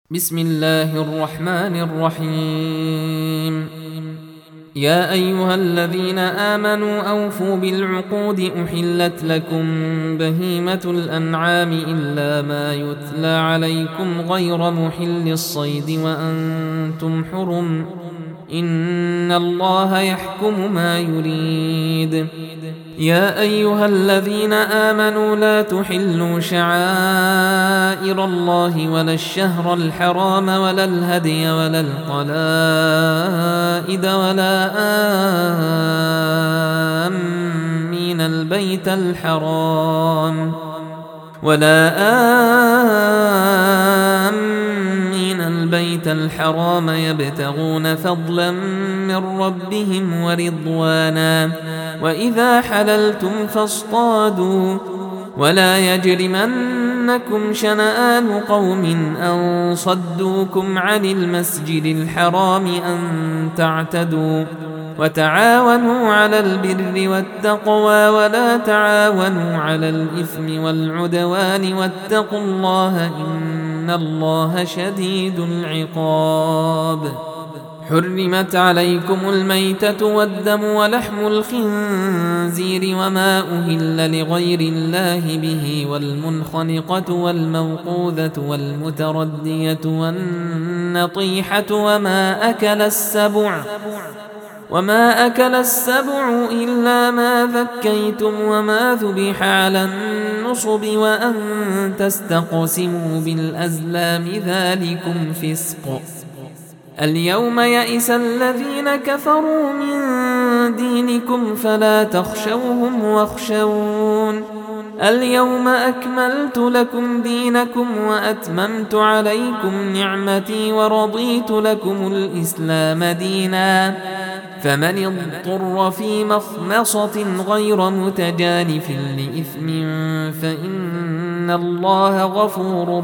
بسم الله الرحمن الرحيم. يا أيها الذين آمنوا أوفوا بالعقود أحلت لكم بهيمة الأنعام إلا ما يتلى عليكم غير محل الصيد وأنتم حرم إن الله يحكم ما يريد. يا أيها الذين آمنوا لا تحلوا شعائر الله ولا الشهر الحرام ولا الهدي ولا القلائد ولا آمين البيت الحرام يبتغون فضلا من ربهم ورضوانا وإذا حللتم فاصطادوا ولا يجرمنكم شنآن قوم أن صدوكم عن المسجد الحرام أن تعتدوا وتعاونوا على البر والتقوى ولا تعاونوا على الإثم والعدوان واتقوا الله إن الله شديد العقاب. حرمت عليكم الميتة والدم ولحم الخنزير وما أهل لغير الله به والمنخنقة والموقوذة والمتردية والنطيحة وما أكل السبع إلا ما ذكيتم وما ذبح على النصب وأن تستقسموا بالأزلام ذلكم فسق. اليوم يئس الذين كفروا من دينكم فلا تخشوهم واخشون. اليوم أكملت لكم دينكم وأتممت عليكم نعمتي ورضيت لكم الإسلام دينا فمن اضطر في مخمصة غير متجانف لإثم فإن الله غفور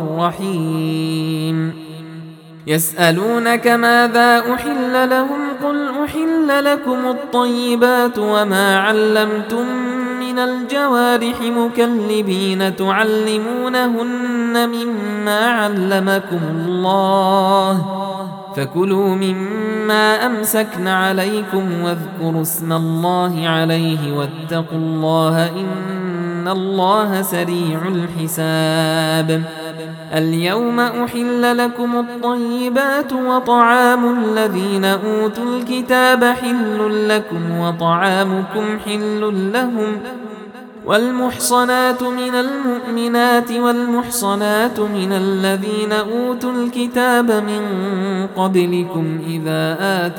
رحيم. يسألونك ماذا أحل لهم قل أحل لكم الطيبات وما علمتم من الجوارح مكلبين تعلمونهن مما علمكم الله فكلوا مما أمسكن عليكم واذكروا اسم الله عليه واتقوا الله إن الله سريع الحساب. اليوم أحل لكم الطيبات وطعام الذين أوتوا الكتاب حل لكم وطعامكم حل لهم والمحصنات من المؤمنات والمحصنات من الذين أوتوا الكتاب من قبلكم إذا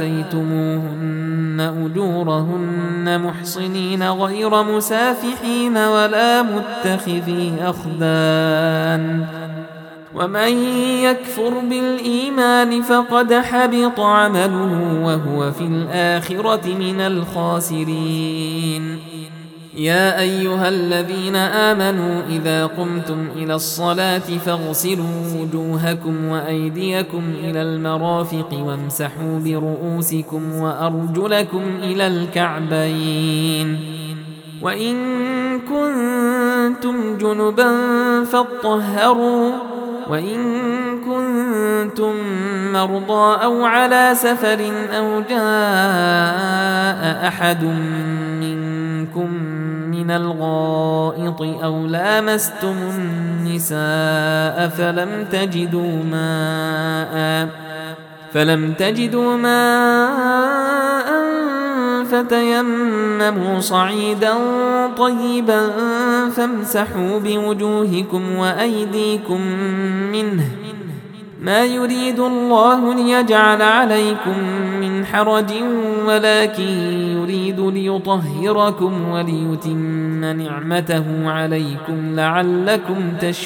آتيتموهن أجورهن محصنين غير مسافحين ولا متخذي أخدان ومن يكفر بالإيمان فقد حبط عمله وهو في الآخرة من الخاسرين. يا أيها الذين آمنوا إذا قمتم إلى الصلاة فاغسلوا وجوهكم وأيديكم إلى المرافق وامسحوا برؤوسكم وأرجلكم إلى الكعبين وإن كنتم جنبا فاطهروا وإن كنتم مرضى أو على سفر أو جاء أحد منكم من الغائط أو لامستم النساء فلم تجدوا ماء فتيمموا صعيدا طيبا فامسحوا بوجوهكم وأيديكم منه ما يريد الله ليجعل عليكم من حرج ولكن يريد ليطهركم وليتم نعمته عليكم لعلكم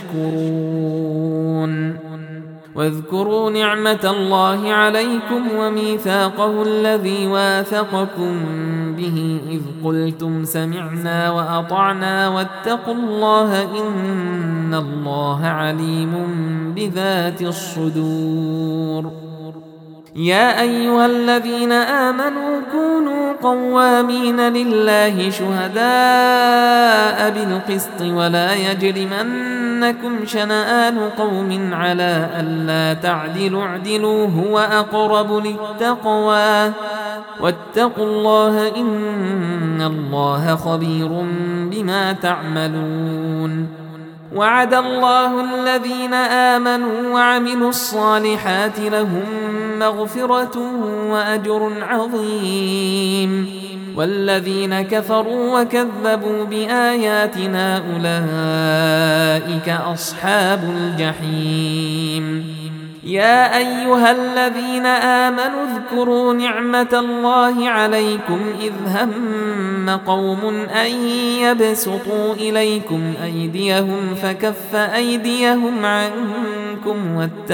تشكرون. واذكروا نعمة الله عليكم وميثاقه الذي واثقكم به إذ قلتم سمعنا وأطعنا واتقوا الله إن الله عليم بذات الصدور. يا أيها الذين آمنوا كونوا قوامين لله شهداء بالقسط ولا يجرمن يجرمنكم شنآن قوم على ألا تعدلوا اعدلوا هو أقرب للتقوى واتقوا الله إن الله خبير بما تعملون. وعد الله الذين آمنوا وعملوا الصالحات لهم مغفرة وأجر عظيم، والذين كفروا وكذبوا بآياتنا أولئك أصحاب الجحيم. يا أيها الذين آمنوا اذكروا نعمة الله عليكم إذ هم قوم أن يبسطوا إليكم أيديهم فكف أيديهم عنكم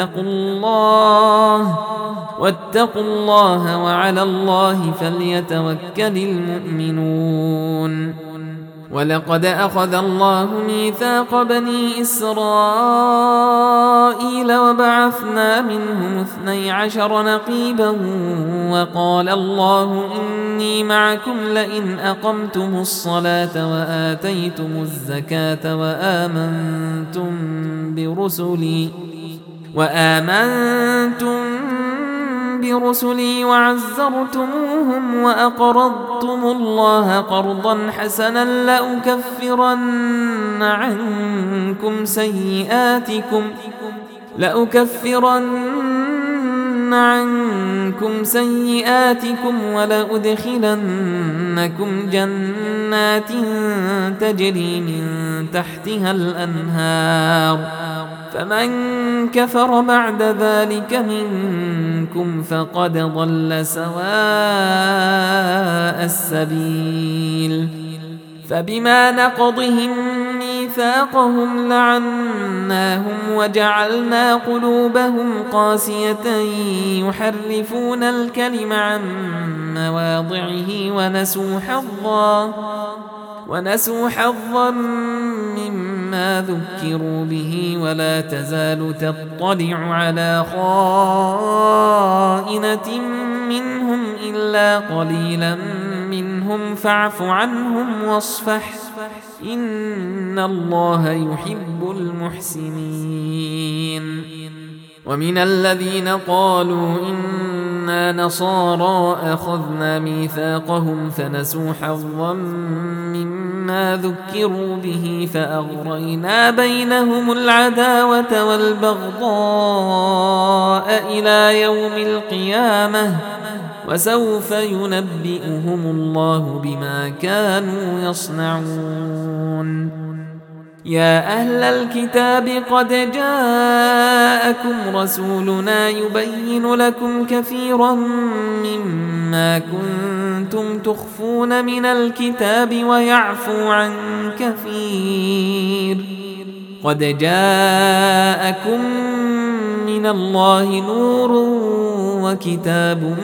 واتقوا الله وعلى الله فليتوكل المؤمنون. ولقد أخذ الله ميثاق بني إسرائيل وبعثنا منهم 12 نقيبا وقال الله إني معكم لئن أقمتم الصلاة وآتيتم الزكاة وآمنتم برسلي وعزرتموهم وأقرضتم الله قرضا حسنا لأكفرن عنكم سيئاتكم ولأدخلنكم جنات تجري من تحتها الأنهار فمن كفر بعد ذلك منكم فقد ضل سواء السبيل. فبما نقضهم ميثاقهم لعناهم وجعلنا قلوبهم قاسية يحرفون الكلم عن مواضعه ونسوا حظا مما ذكروا به ولا تزال تطلع على خائنة منهم إلا قليلا منهم فاعف عنهم واصفح إن الله يحب المحسنين. ومن الذين قالوا إنا نصارى أخذنا ميثاقهم فنسوا حظا مما ذكروا به فأغرينا بينهم العداوة والبغضاء إلى يوم القيامة وسوف ينبئهم الله بما كانوا يصنعون. يا أهل الكتاب قد جاءكم رسولنا يبين لكم كثيرا مما كنتم تخفون من الكتاب ويعفو عن كثير. قد جاءكم من الله نور وكتاب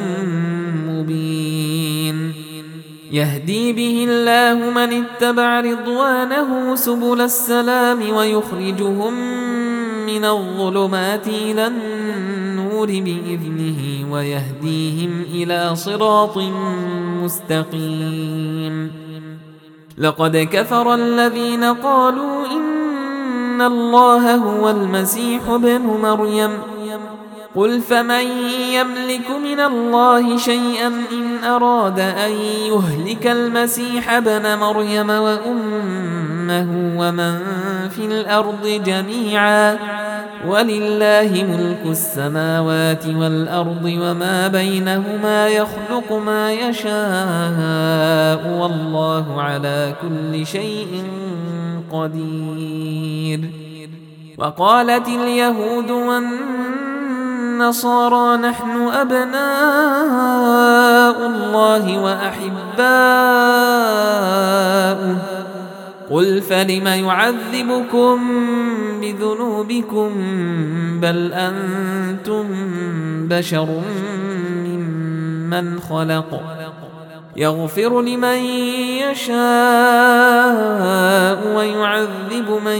مبين يهدي به الله من اتبع رضوانه سبل السلام ويخرجهم من الظلمات إلى النور بإذنه ويهديهم إلى صراط مستقيم. لقد كفر الذين قالوا إن الله هو المسيح ابن مريم قل فمن يملك من الله شيئا إن أراد أن يهلك المسيح ابن مريم وأمه ومن في الأرض جميعا ولله ملك السماوات والأرض وما بينهما يخلق ما يشاء والله على كل شيء قدير. وقالت اليهود والنصارى نحن أبناء الله وأحباؤه قل فلم يعذبكم بذنوبكم بل أنتم بشر ممن خلق يغفر لمن يشاء ويعذب من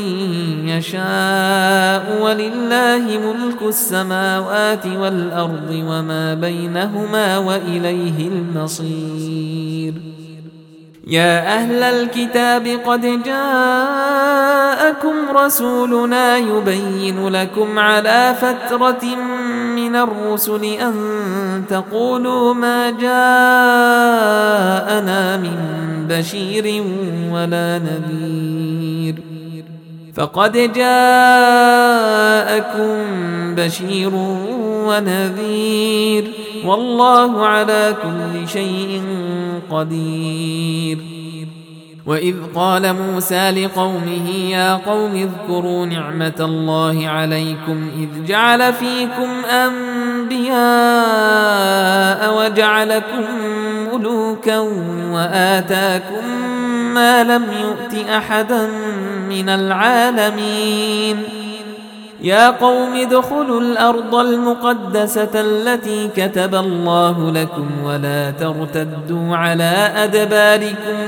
يشاء ولله ملك السماوات والأرض وما بينهما وإليه المصير. يا أهل الكتاب قد جاءكم رسولنا يبين لكم على فترة من الرسل أن تقولوا ما جاءنا من بشير ولا نذير فقد جاءكم بشير ونذير والله على كل شيء قدير. وإذ قال موسى لقومه يا قوم اذكروا نعمة الله عليكم إذ جعل فيكم أنبياء وجعلكم ملوكا وآتاكم ما لم يؤت أحدا من العالمين. يا قوم ادخلوا الأرض المقدسة التي كتب الله لكم ولا ترتدوا على أدباركم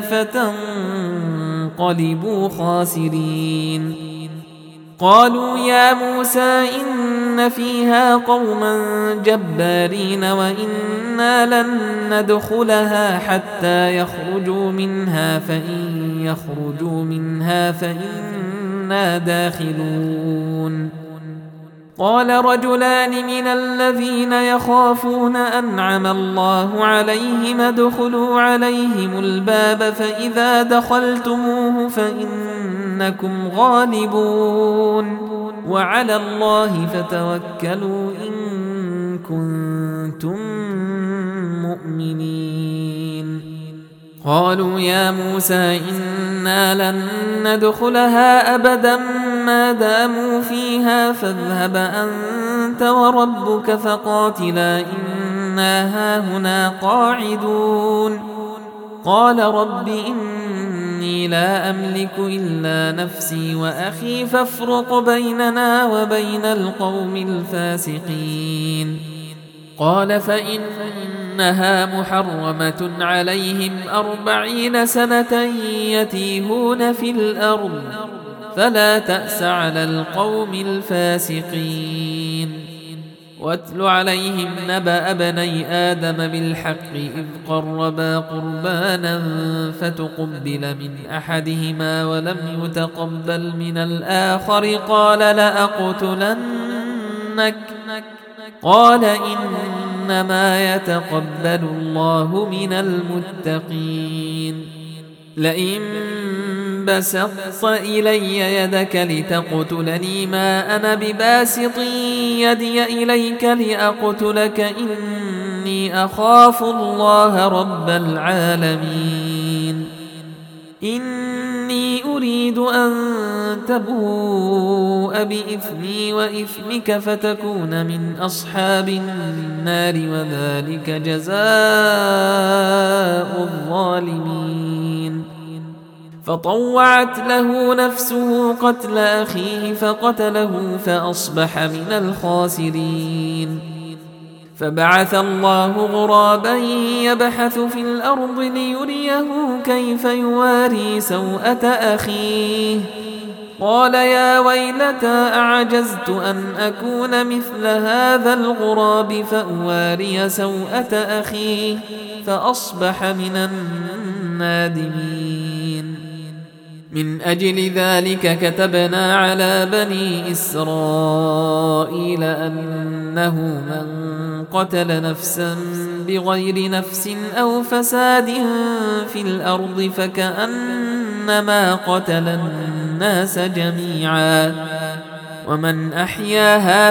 فتنقلبوا خاسرين. قالوا يا موسى إن فيها قوما جبارين وإنا لن ندخلها حتى يخرجوا منها فإن يخرجوا منها فإنا داخلون. قال رجلان من الذين يخافون أنعم الله عليهم ادخلوا عليهم الباب فإذا دخلتموه فإنكم غالبون وعلى الله فتوكلوا إن كنتم مؤمنين. قالوا يا موسى إنا لن ندخلها أبدا ما داموا فيها فاذهب أنت وربك فقاتلا إنا هاهنا قاعدون. قال رب إني لا أملك إلا نفسي وأخي فافرق بيننا وبين القوم الفاسقين. قال فإنها محرمة عليهم 40 سنة يتيهون في الأرض فلا تأس على القوم الفاسقين. واتل عليهم نبأ ابني آدم بالحق إذ قربا قربانا فتقبل من أحدهما ولم يتقبل من الآخر قال لأقتلنك قال إنما يتقبل الله من المتقين. لئن بسطت إلي يدك لتقتلني ما أنا بباسط يدي إليك لأقتلك إني أخاف الله رب العالمين. إني أريد أن تبوء بإثمي وإثمك فتكون من أصحاب النار وذلك جزاء الظالمين. فطوعت له نفسه قتل أخيه فقتله فأصبح من الخاسرين. فبعث الله غرابا يبحث في الأرض ليريه كيف يواري سوءة أخيه قال يا ويلتى أعجزت أن أكون مثل هذا الغراب فأواري سوءة أخيه فأصبح من النادمين. من أجل ذلك كتبنا على بني إسرائيل أنه من قتل نفسا بغير نفس أو فساد في الأرض فكأنما قتل الناس جميعا ومن أحياها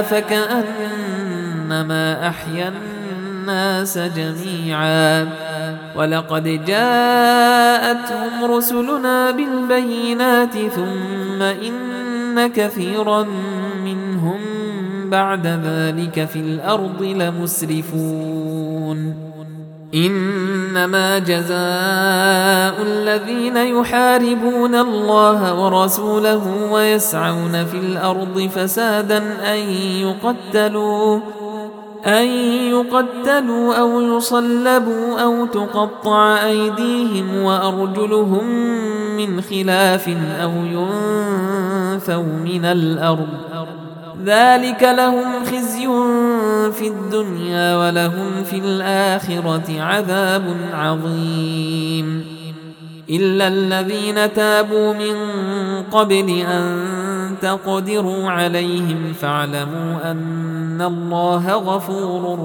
فكأنما أحيا الناس جميعا. ولقد جاءتهم رسلنا بالبينات ثم إن كثيرا منهم بعد ذلك في الأرض لمسرفون. إنما جزاء الذين يحاربون الله ورسوله ويسعون في الأرض فسادا أن يقتلوا أو يصلبوا أو تقطع أيديهم وأرجلهم من خلاف أو ينفوا من الأرض ذلك لهم خزي في الدنيا ولهم في الآخرة عذاب عظيم. إلا الذين تابوا من قبل أن تقدروا عليهم فاعلموا أن الله غفور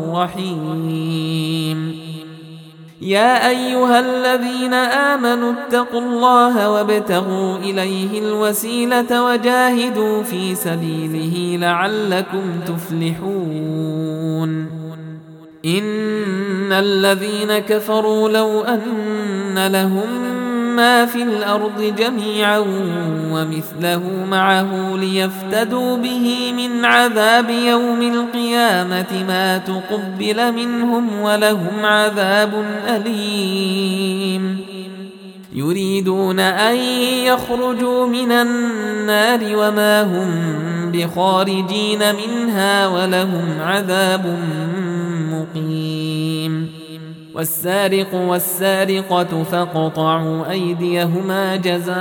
رحيم. يا أيها الذين آمنوا اتقوا الله وابتغوا إليه الوسيلة وجاهدوا في سبيله لعلكم تفلحون. إن الذين كفروا لو أن لهم ما في الأرض جميعا ومثله معه ليفتدوا به من عذاب يوم القيامة ما تقبل منهم ولهم عذاب أليم. يريدون أن يخرجوا من النار وما هم بخارجين منها ولهم عذاب مقيم. والسارق والسارقة فاقطعوا أيديهما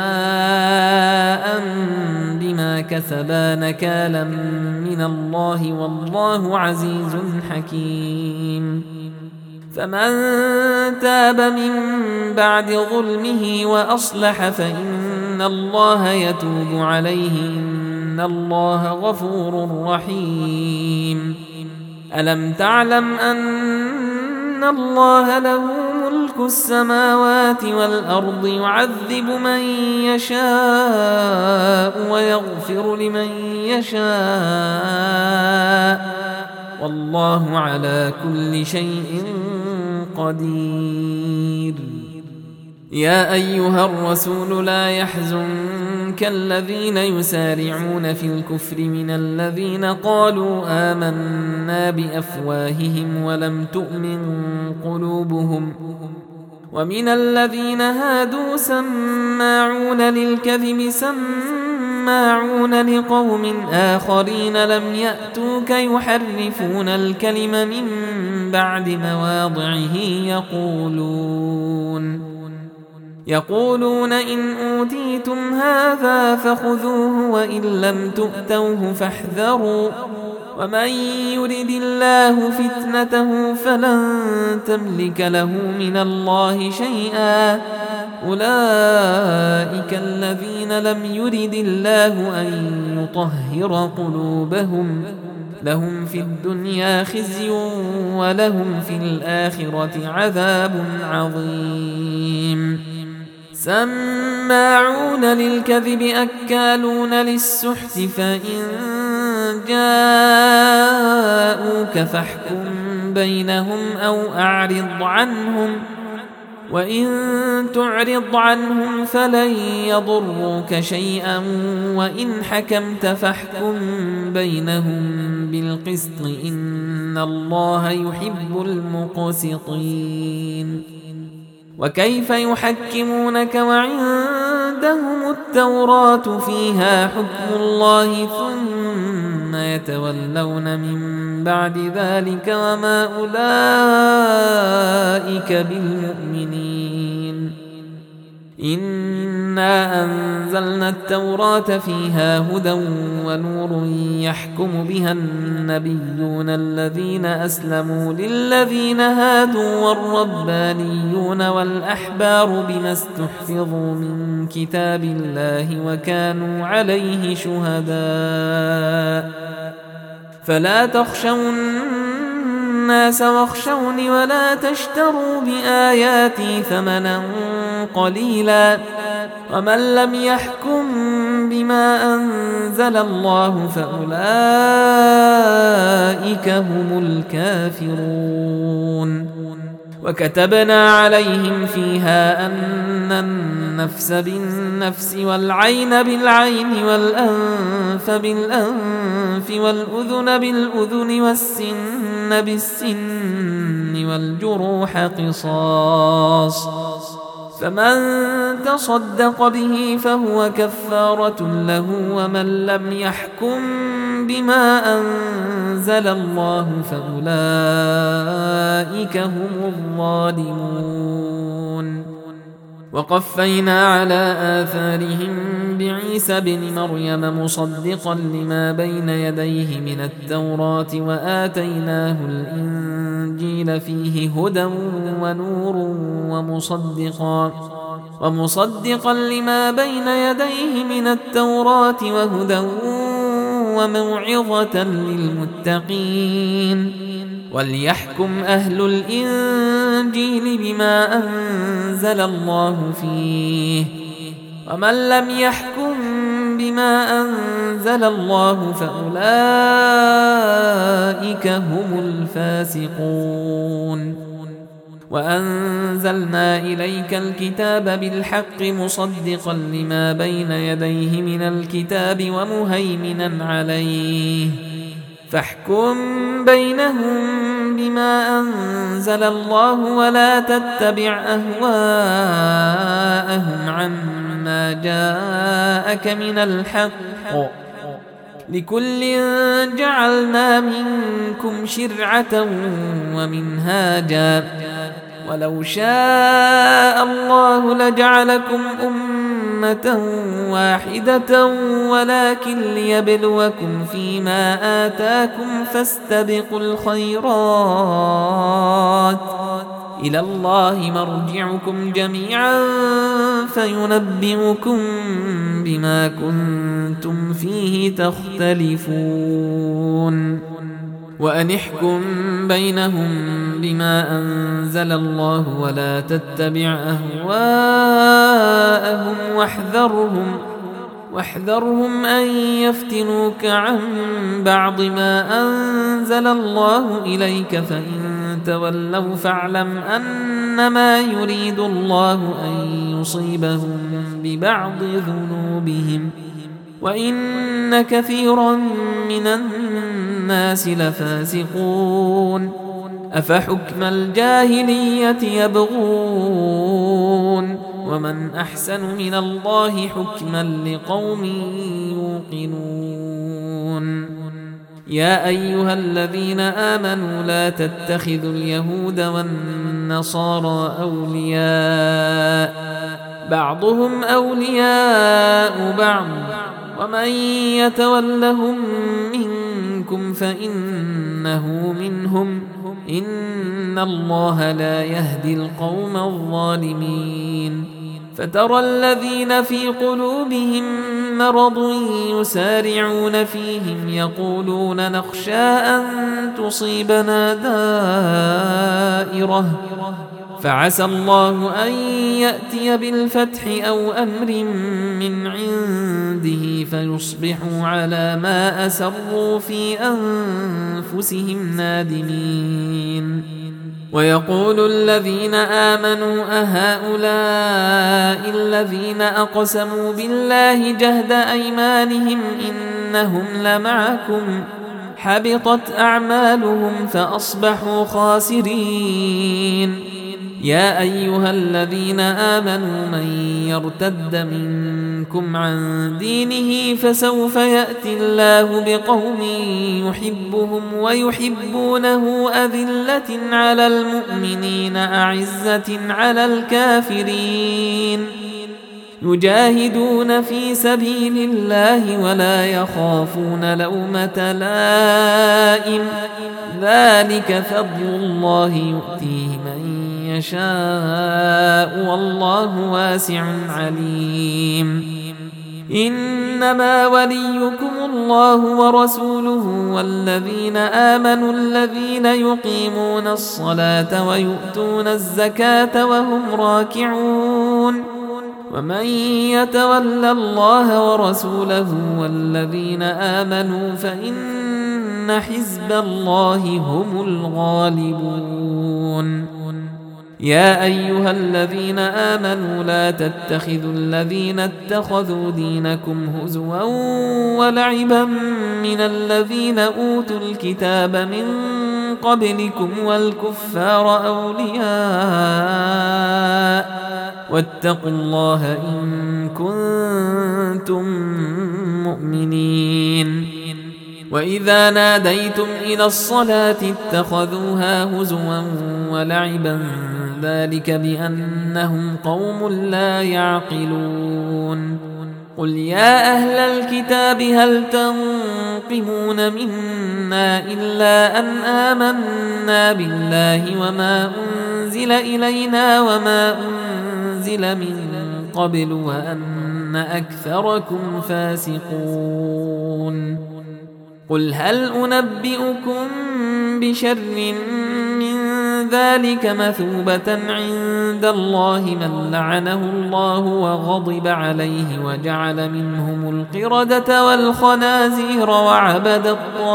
جزاء بما كسبا نكالا من الله والله عزيز حكيم. فمن تاب من بعد ظلمه وأصلح فإن الله يتوب عليه إن الله غفور رحيم. ألم تعلم أن الله له ملك السماوات والأرض يعذب من يشاء ويغفر لمن يشاء والله على كل شيء قدير. يا أيها الرسول لا يحزنك الذين يسارعون في الكفر من الذين قالوا آمنا بأفواههم ولم تؤمن قلوبهم ومن الذين هادوا سماعون للكذب سماعون لقوم آخرين لم يأتوك يحرفون الكلم من بعد مواضعه يقولون إن أوتيتم هذا فخذوه وإن لم تؤتوه فاحذروا ومن يرد الله فتنته فلن تملك له من الله شيئا أولئك الذين لم يرد الله أن يطهر قلوبهم لهم في الدنيا خزي ولهم في الآخرة عذاب عظيم. سماعون للكذب أكالون للسحت فإن جاءوك فاحكم بينهم أو أعرض عنهم وإن تعرض عنهم فلن يضروك شيئا وإن حكمت فاحكم بينهم بالقسط إن الله يحب المقسطين. وكيف يحكمونك وعندهم التوراة فيها حكم الله ثم يتولون من بعد ذلك وما أولئك بالمؤمنين. إنا أنزلنا التوراة فيها هدى ونور يحكم بها النبيون الذين أسلموا للذين هادوا والربانيون والأحبار بما استحفظوا من كتاب الله وكانوا عليه شهداء فلا تخشوا الناس واخشوني ولا تشتروا بآياتي ثمنا قليلا ومن لم يحكم بما أنزل الله فأولئك هم الكافرون. وكتبنا عليهم فيها أن النفس بالنفس والعين بالعين والأنف بالأنف والأذن بالأذن والسن بالسن والجروح قصاص فمن تصدق به فهو كفارة له ومن لم يحكم بما أنزل الله فأولئك هم الظالمون. وقفينا على آثارهم بعيسى بن مريم مصدقا لما بين يديه من التوراة وآتيناه الإنجيل فيه هدى ونور ومصدقا لما بين يديه من التوراة وهدى وموعظة للمتقين. وليحكم أهل الإنجيل بما أنزل الله فيه، ومن لم يحكم بما أنزل الله فأولئك هم الفاسقون. وأنزلنا إليك الكتاب بالحق مصدقا لما بين يديه من الكتاب ومهيمنا عليه، فاحكم بينهم بما أنزل الله ولا تتبع أهواءهم عما جاءك من الحق، لكل جعلنا منكم شرعة ومنهاجا، ولو شاء الله لجعلكم أمة واحدة ولكن ليبلوكم فيما آتاكم فاستبقوا الخيرات، إلى الله مرجعكم جميعا فينبئكم بما كنتم فيه تختلفون. وأن احكم بينهم بما أنزل الله ولا تتبع أهواءهم واحذرهم أن يفتنوك عن بعض ما أنزل الله إليك، فإن تولوا فاعلم أنما يريد الله أن يصيبهم ببعض ذنوبهم، وإن كثيرا من الناس لفاسقون. أفحكم الجاهلية يبغون، ومن أحسن من الله حكما لقوم يوقنون. يا أيها الذين آمنوا لا تتخذوا اليهود والنصارى أولياء، بعضهم أولياء بعض، ومن يتولهم منكم فإنه منهم، إن الله لا يهدي القوم الظالمين. فترى الذين في قلوبهم مرض يسارعون فيهم يقولون نخشى أن تصيبنا دائرة، فعسى الله أن يأتي بالفتح أو أمر من عنده فيصبحوا على ما أسروا في أنفسهم نادمين. ويقول الذين آمنوا أهؤلاء الذين أقسموا بالله جهد أيمانهم إنهم لمعكم، حبطت أعمالهم فأصبحوا خاسرين. يا أيها الذين آمنوا من يرتد منكم عن دينه فسوف يأتي الله بقوم يحبهم ويحبونه أذلة على المؤمنين أعزة على الكافرين، يجاهدون في سبيل الله ولا يخافون لومة لائم، ذلك فضل الله يؤتيه من يشاء والله واسع عليم. إنما وليكم الله ورسوله والذين آمنوا الذين يقيمون الصلاة ويؤتون الزكاة وهم راكعون، ومن يتول الله ورسوله والذين آمنوا فإن حزب الله هم الغالبون. يا أيها الذين آمنوا لا تتخذوا الذين اتخذوا دينكم هزوا ولعبا من الذين أوتوا الكتاب من قبلكم والكفار أولياء، واتقوا الله إن كنتم مؤمنين. وإذا ناديتم إلى الصلاة اتخذوها هزوا ولعبا، ذلك بأنهم قوم لا يعقلون. قل يا أهل الكتاب هل تنقمون منا إلا أن آمنا بالله وما أنزل إلينا وما أنزل من قبل وأن أكثركم فاسقون قل هل أنبئكم بشر من ذلك مثوبة عند الله من لعنه الله وغضب عليه وجعل منهم القردة والخنازير وعبد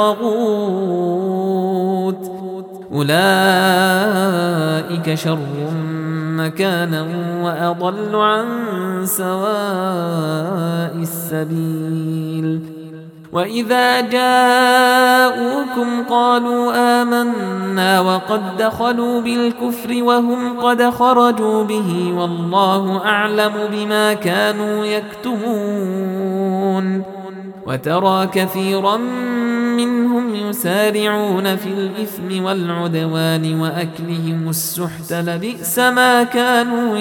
الطاغوت أولئك شر مكانا وأضل عن سواء السبيل وإذا جاءوكم قالوا آمنا وقد دخلوا بالكفر وهم قد خرجوا به والله أعلم بما كانوا يكتمون وترى كثيرا منهم يسارعون في الإثم والعدوان وأكلهم السحت لبئس ما كانوا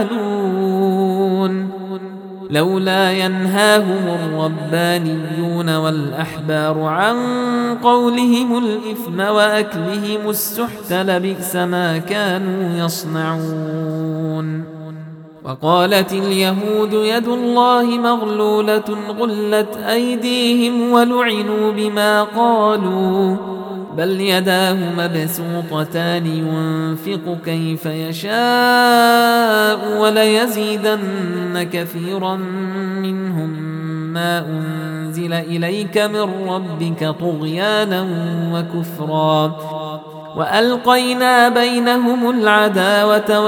يعملون لولا ينهاهم الربانيون والأحبار عن قولهم الإثم وأكلهم السحت لبئس ما كانوا يصنعون وقالت اليهود يد الله مغلولة غلت أيديهم ولعنوا بما قالوا بل يداه مبسوطتان ينفق كيف يشاء وليزيدن كثيرا منهم ما أنزل إليك من ربك طغيانا وكفرا وألقينا بينهم العداوة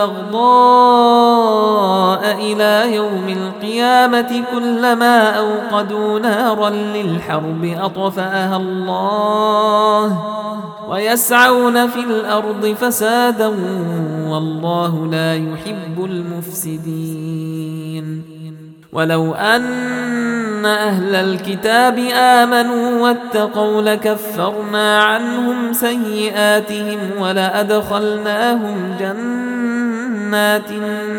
والبغضاء إلى يوم القيامة كلما أوقدوا نارا للحرب أطفأها الله ويسعون في الأرض فسادا والله لا يحب المفسدين ولو أن أهل الكتاب آمنوا واتقوا لكفرنا عنهم سيئاتهم ولأدخلناهم جنات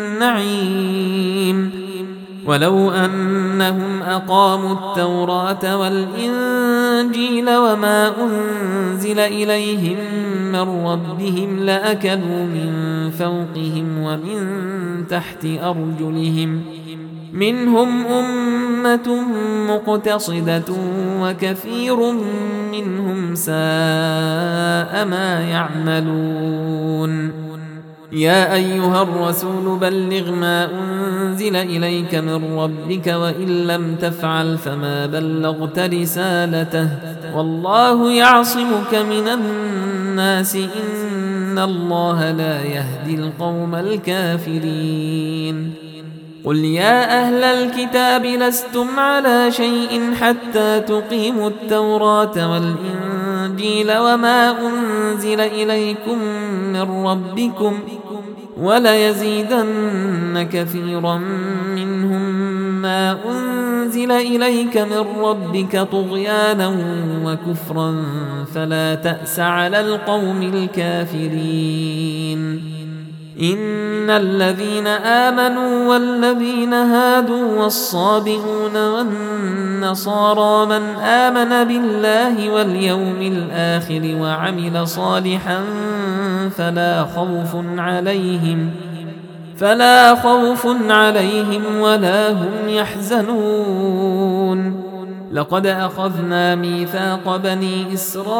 النعيم ولو أنهم أقاموا التوراة والإنجيل وما أنزل إليهم من ربهم لأكلوا من فوقهم ومن تحت أرجلهم منهم أمة مقتصدة وكثير منهم ساء ما يعملون يا أيها الرسول بلغ ما أنزل إليك من ربك وإن لم تفعل فما بلغت رسالته والله يعصمك من الناس إن الله لا يهدي القوم الكافرين قل يا أهل الكتاب لستم على شيء حتى تقيموا التوراة والإنجيل وما أنزل إليكم من ربكم وليزيدن كثيرا منهم ما أنزل إليك من ربك طغيانا وكفرا فلا تأس على القوم الكافرين إن الذين آمنوا والذين هادوا والصابئون والنصارى من آمن بالله واليوم الآخر وعمل صالحا فلا خوف عليهم ولا هم يحزنون لقد أخذنا ميثاق بني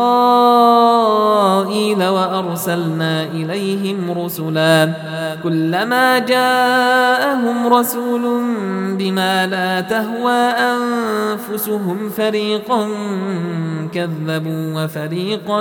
إسرائيل وأرسلنا إليهم رسلا كلما جاءهم رسول بما لا تهوى أنفسهم فريقا كذبوا وفريقا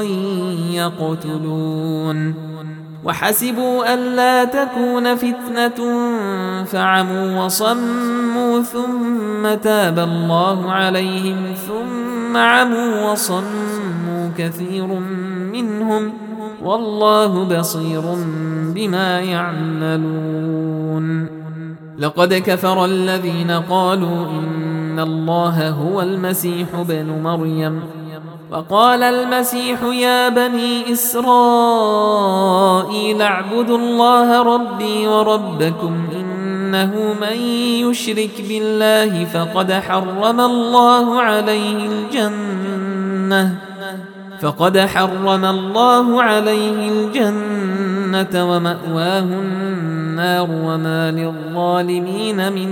يقتلون وحسبوا ألا تكون فتنة فعموا وصموا ثم تاب الله عليهم ثم عموا وصموا كثير منهم والله بصير بما يعملون لقد كفر الذين قالوا إن الله هو المسيح ابن مريم وقال المسيح يا بني إسرائيل اعبدوا الله ربي وربكم أنه من يشرك بالله فقد حرم الله عليه الجنة ومأواه النار وما للظالمين من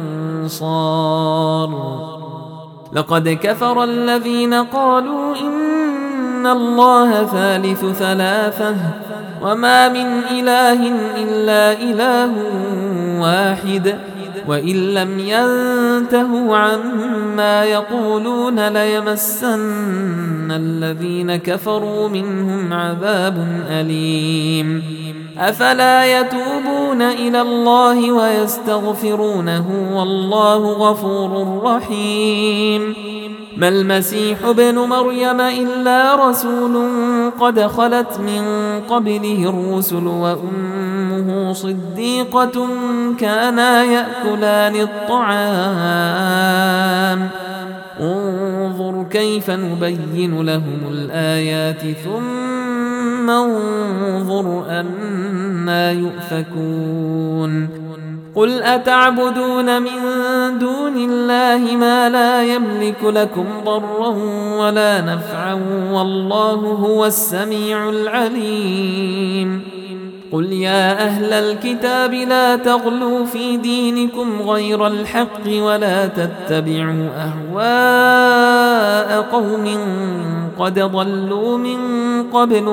أنصار. لقد كفر الذين قالوا إن الله ثالث ثلاثة وما من إله إلا إله واحد وإن لم ينتهوا عما يقولون ليمسن الذين كفروا منهم عذاب أليم. أفلا يتوبون إلى الله ويستغفرونه والله غفور رحيم. ما المسيح ابن مريم إلا رسول قد خلت من قبله الرسل وأمه صديقة كانا يأكلان الطعام انظر كيف نبين لهم الآيات ثم انظر أنى يؤفكون. قل أتعبدون من دون الله ما لا يملك لكم ضرا ولا نفعا والله هو السميع العليم. قل يا أهل الكتاب لا تغلوا في دينكم غير الحق ولا تتبعوا أهواء قوم قد ضلوا من قبل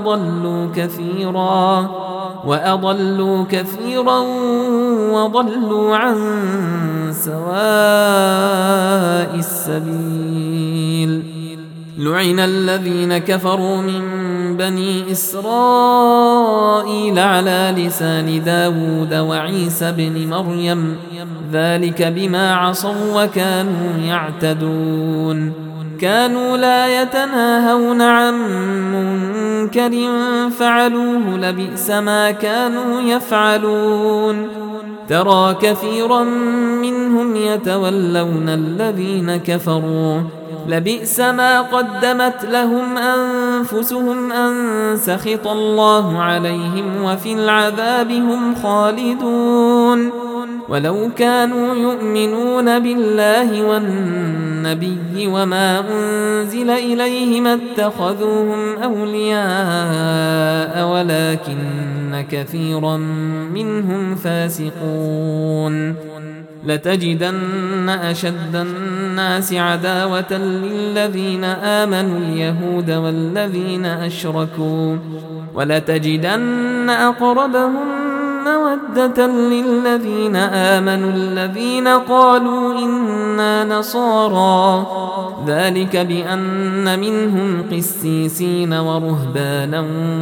وأضلوا كثيرا وضلوا عن سواء السبيل. لعن الذين كفروا من بني إسرائيل على لسان داود وعيسى بن مريم ذلك بما عصوا وكانوا يعتدون. كانوا لا يتناهون عن منكر فعلوه لبئس ما كانوا يفعلون. ترى كثيرا منهم يتولون الذين كفروا لبئس ما قدمت لهم أنفسهم أن سخط الله عليهم وفي العذاب هم خالدون. ولو كانوا يؤمنون بالله والنبي وما أنزل إليه ما اتخذوهم أولياء ولكن كثيرا منهم فاسقون. لتجدن أشد الناس عداوة للذين آمنوا اليهود والذين أشركوا ولتجدن أقربهم مودة للذين آمنوا الذين قالوا إنا نصارى ذلك بأن منهم قسيسين ورهبانا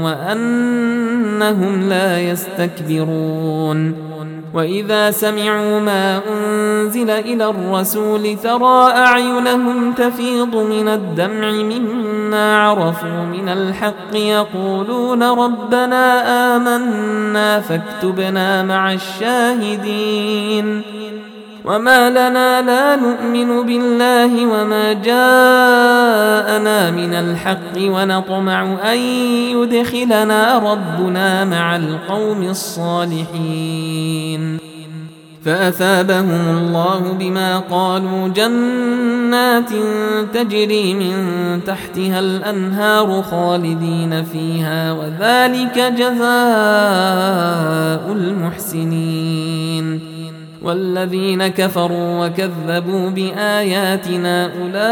وأنهم لا يستكبرون. وإذا سمعوا ما أنزل إلى الرسول ترى أعينهم تفيض من الدمع مما عرفوا من الحق يقولون ربنا آمنا فاكتبنا مع الشاهدين. وما لنا لا نؤمن بالله وما جاءنا من الحق ونطمع أن يدخلنا ربنا مع القوم الصالحين. فأثابهم الله بما قالوا جنات تجري من تحتها الأنهار خالدين فيها وذلك جزاء المحسنين. والذين كفروا وكذبوا بآياتنا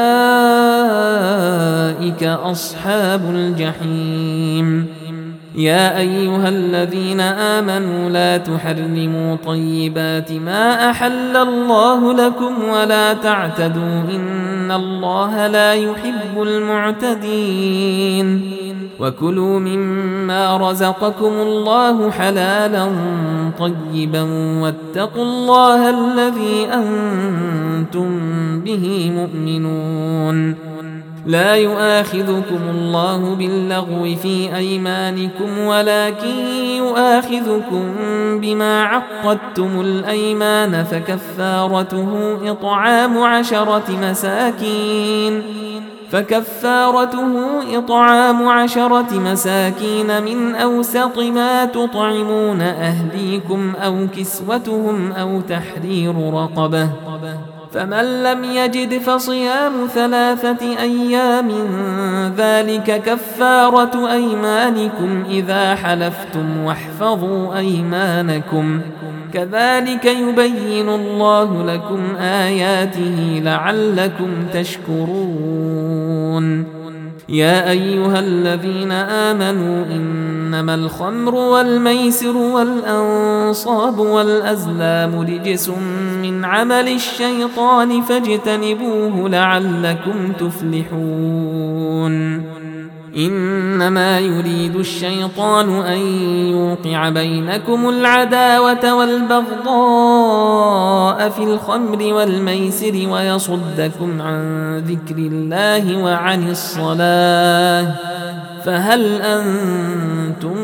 أولئك أصحاب الجحيم. يا أيها الذين آمنوا لا تحرموا طيبات ما أحل الله لكم ولا تعتدوا إن الله لا يحب المعتدين. وكلوا مما رزقكم الله حلالا طيبا واتقوا الله الذي أنتم به مؤمنون. لا يؤاخذكم الله باللغو في أيمانكم ولكن يؤاخذكم بما عقدتم الأيمان فكفارته إطعام 10 مساكين فكفارته إطعام 10 مساكين من أوسط ما تطعمون أهليكم أو كسوتهم أو تحرير رقبة، فمن لم يجد فصيام 3 أيام ذلك كفارة أيمانكم إذا حلفتم واحفظوا أيمانكم كذلك يبين الله لكم آياته لعلكم تشكرون. يا أيها الذين آمنوا إنما الخمر والميسر والأنصاب والأزلام رجس من عمل الشيطان فاجتنبوه لعلكم تفلحون. إنما يريد الشيطان أن يوقع بينكم العداوة والبغضاء في الخمر والميسر ويصدكم عن ذكر الله وعن الصلاة فهل أنتم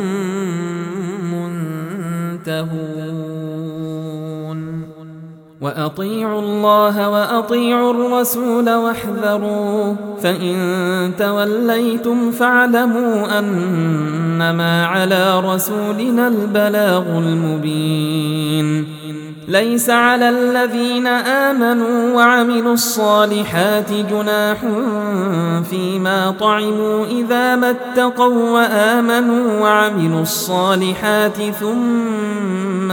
منتهون؟ وأطيعوا الله وأطيعوا الرسول واحذروا فإن توليتم فاعلموا أنما على رسولنا البلاغ المبين. ليس على الذين آمنوا وعملوا الصالحات جناح فيما طعموا إذا ما اتقوا وآمنوا وعملوا الصالحات ثم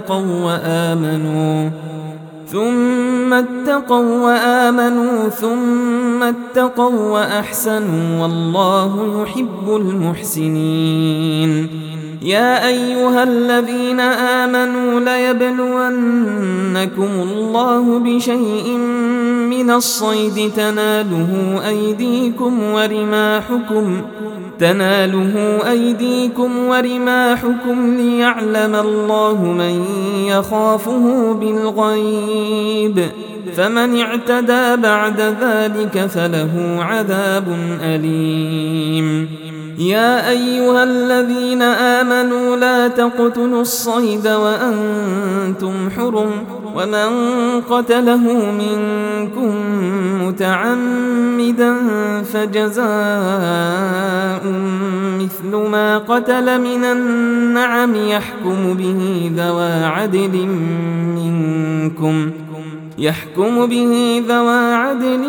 اتقوا وأحسنوا والله يحب المحسنين. يا أيها الذين آمنوا ليبلونكم الله بشيء من الصيد تناله أيديكم ورماحكم ليعلم الله من يخافه بالغيب فمن اعتدى بعد ذلك فله عذاب أليم. يا أيها الذين آمنوا لا تقتلوا الصيد وأنتم حرم ومن قتله منكم متعمدا فجزاء مثل ما قتل من النعم يحكم به ذوى عدل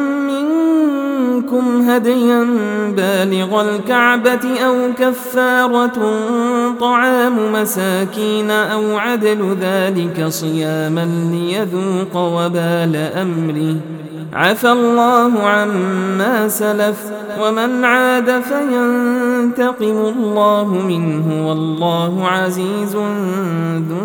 منكم هديا بالغ الكعبة أو كفارة طعام مساكين أو عدل ذلك صياما ليذوق وبال أمره عفى الله عما سلف ومن عاد فينتقم الله منه والله عزيز ذو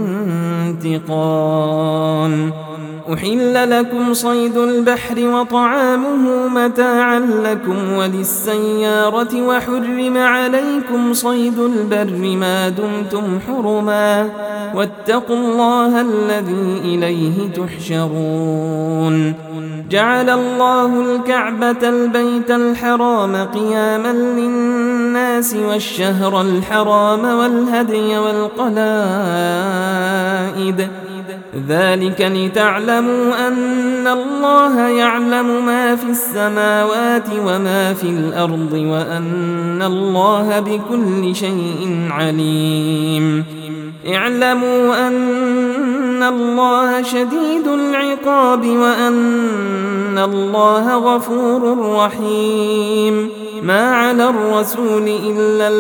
انتقام. أحل لكم صيد البحر وطعامه متاعا لكم وللسيارة وحرم عليكم صيد البر ما دمتم حرما واتقوا الله الذي إليه تحشرون. جعل الله الكعبة البيت الحرام قياما للناس والشهر الحرام والهدي والقلائد ذلك لتعلموا أن الله يعلم ما في السماوات وما في الأرض وأن الله بكل شيء عليم. اعلموا أن الله شديد العقاب وأن الله غفور رحيم. ما على الرسول إلا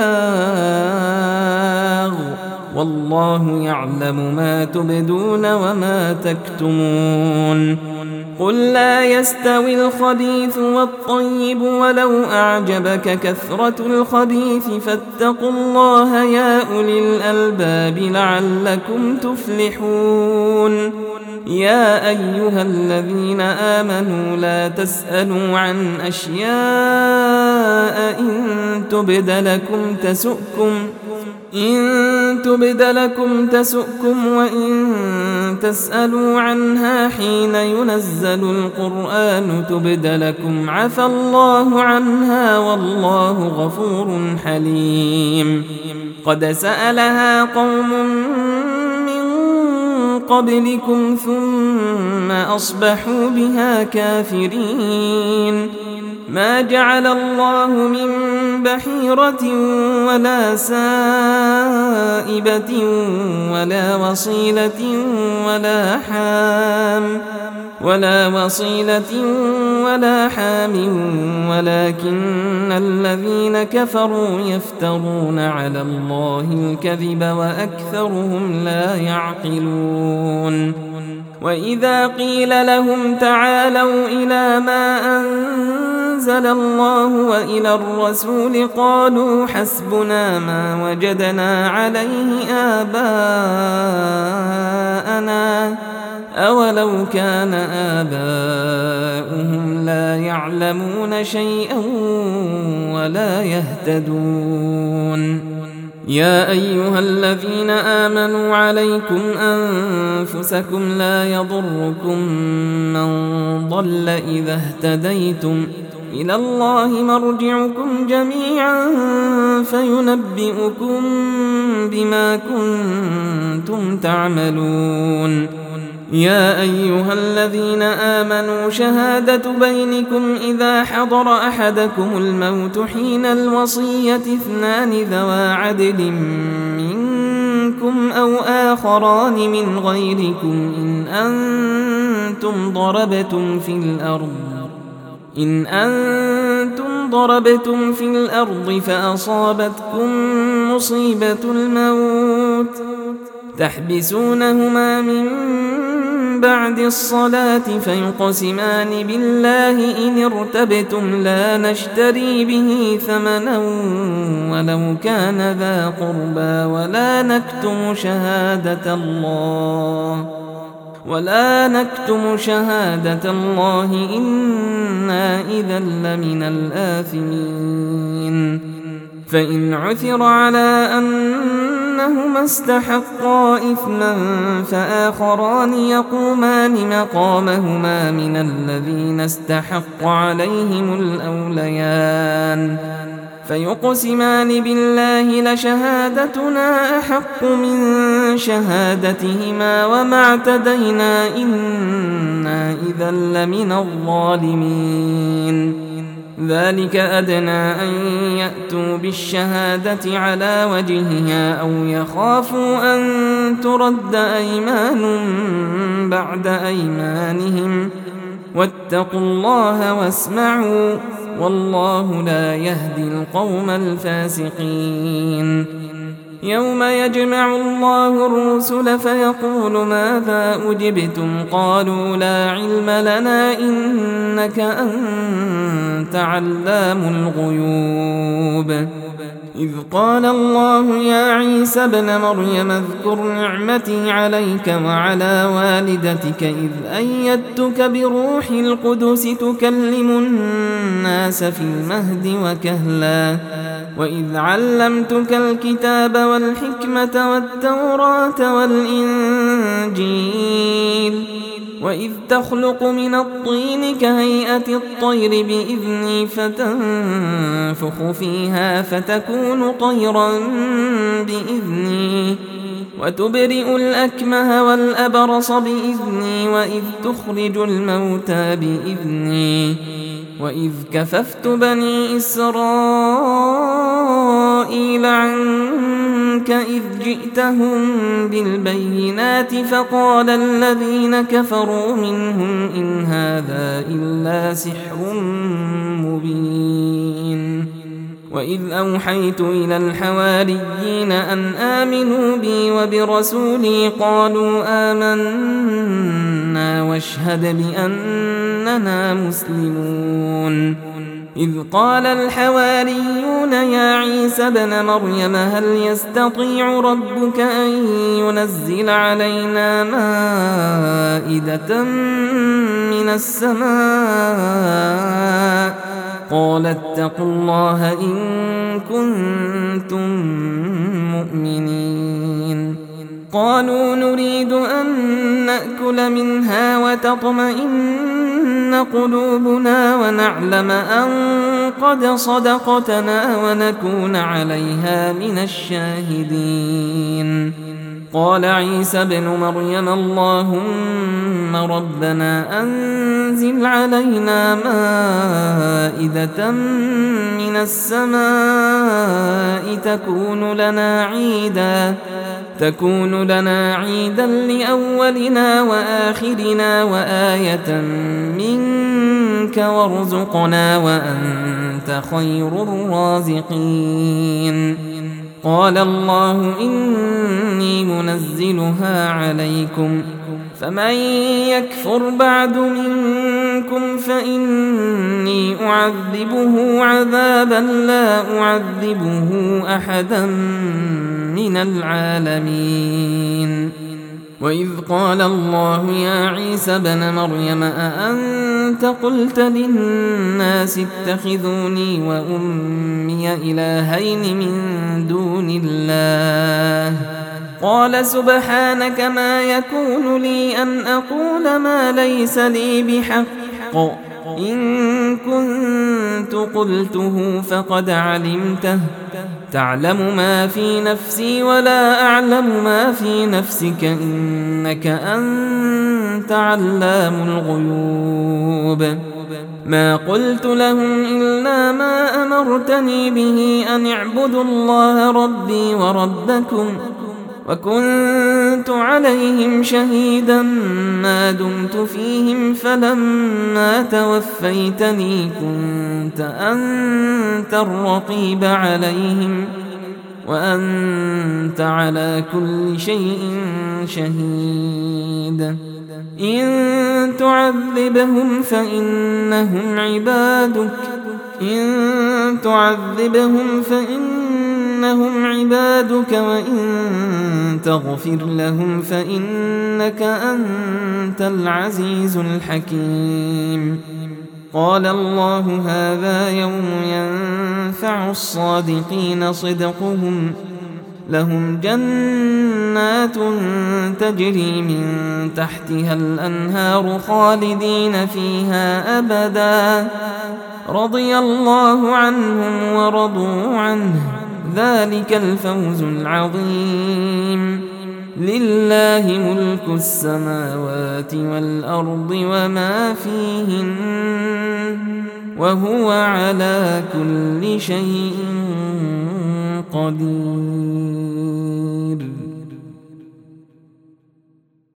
البلاغ والله يعلم ما تبدون وما تكتمون. قل لا يستوي الخبيث والطيب ولو أعجبك كثرة الخبيث فاتقوا الله يا أولي الألباب لعلكم تفلحون. يا أيها الذين آمنوا لا تسألوا عن أشياء إن تبد لكم تسؤكم وإن تسألوا عنها حين ينزل القرآن تبد لكم عفى الله عنها والله غفور حليم. قد سألها قوم من قبلكم ثم أصبحوا بها كافرين. ما جعل الله من بحيرة ولا سائبة ولا وصيلة ولا حام ولكن الذين كفروا يفترون على الله الكذب وأكثرهم لا يعقلون وإذا قيل لهم تعالوا إلى ما أنزل الله وإلى الرسول قالوا حسبنا ما وجدنا عليه آباءنا أولو كان آباؤهم لا يعلمون شيئا ولا يهتدون يا أيها الذين آمنوا عليكم أنفسكم لا يضركم من ضل إذا اهتديتم إلى الله مرجعكم جميعا فينبئكم بما كنتم تعملون يا أيها الذين آمنوا شهادة بينكم إذا حضر أحدكم الموت حين الوصية 2 ذوى عدل منكم أو آخران من غيركم إن أنتم ضربتم في الأرض فأصابتكم مصيبة الموت تحبسونهما من بعد الصلاة فيقسمان بالله إن ارتبتم لا نشتري به ثمنا ولو كان ذا قربى ولا نكتم شهادة الله إنا إذا لمن الآثمين فإن عثر على أنهما استحقا إثما فآخران يقومان مقامهما من الذين استحق عليهم الأوليان فيقسمان بالله لشهادتنا أحق من شهادتهما وما اعتدينا إنا إذا لمن الظالمين ذلك أدنى أن يأتوا بالشهادة على وجهها أو يخافوا أن ترد أيمان بعد أيمانهم واتقوا الله واسمعوا والله لا يهدي القوم الفاسقين يوم يجمع الله الرسل فيقول ماذا أجبتم قالوا لا علم لنا إنك أنت علام الغيوب إذ قال الله يا عيسى ابن مريم اذكر نعمتي عليك وعلى والدتك إذ أيدتك بروح القدس تكلم الناس في المهد وكهلا وإذ علمتك الكتاب والحكمة والتوراة والإنجيل وإذ تخلق من الطين كهيئة الطير بإذني فتنفخ فيها فتكون طيرا بإذني وتبرئ الأكمه والأبرص بإذني وإذ تخرج الموتى بإذني وإذ كففت بني إسرائيل عنك إذ جئتهم بالبينات فقال الذين كفروا منهم إن هذا إلا سحر مبين وإذ أوحيت إلى الحواريين أن آمنوا بي وبرسولي قالوا آمنا واشهد بأننا مسلمون إذ قال الحواريون يا عيسى ابن مريم هل يستطيع ربك أن ينزل علينا مائدة من السماء قال اتقوا الله إن كنتم مؤمنين قالوا نريد أن نأكل منها وتطمئن قلوبنا ونعلم أن قد صدقتنا ونكون عليها من الشاهدين قال عيسى ابن مريم اللهم ربنا أنزل علينا مائدة من السماء تكون لنا عيدا لأولنا وآخرنا وآية منك وارزقنا وأنت خير الرازقين. قال الله إني منزلها عليكم فمن يكفر بعد منكم فإني أعذبه عذابا لا أعذبه أحدا من العالمين. وإذ قال الله يا عيسى ابن مريم أأنت قلت للناس اتخذوني وأمي إلهين من دون الله قال سبحانك ما يكون لي أن أقول ما ليس لي بحق إن كنت قلته فقد علمته تعلم ما في نفسي ولا أعلم ما في نفسك إنك أنت علام الغيوب. ما قلت لهم إلا ما أمرتني به أن اعبدوا الله ربي وربكم وكنت عليهم شهيدا ما دمت فيهم فلما توفيتني كنت أنت الرقيب عليهم وأنت على كل شيء شهيد. إن تعذبهم فإنهم عبادك وإن تغفر لهم فإنك أنت العزيز الحكيم. قال الله هذا يوم ينفع الصادقين صدقهم لهم جنات تجري من تحتها الأنهار خالدين فيها أبدا رضي الله عنهم ورضوا عنه ذلك الفوز العظيم. لله ملك السماوات والأرض وما فيهن وهو على كل شيء قدير.